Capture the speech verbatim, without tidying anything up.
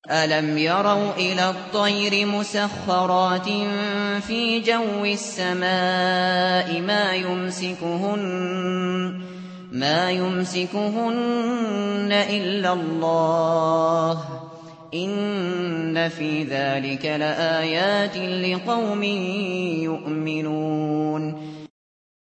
أَلَمْ يَرَوْا إِلَى الطَّيْرِ مُسَخَّرَاتٍ فِي جَوِّ السَّمَاءِ مَا يُمْسِكُهُنَّ إِلَّا اللَّهُ ۗ إِنَّ فِي ذَٰلِكَ لَآيَاتٍ لِّقَوْمٍ يُؤْمِنُونَ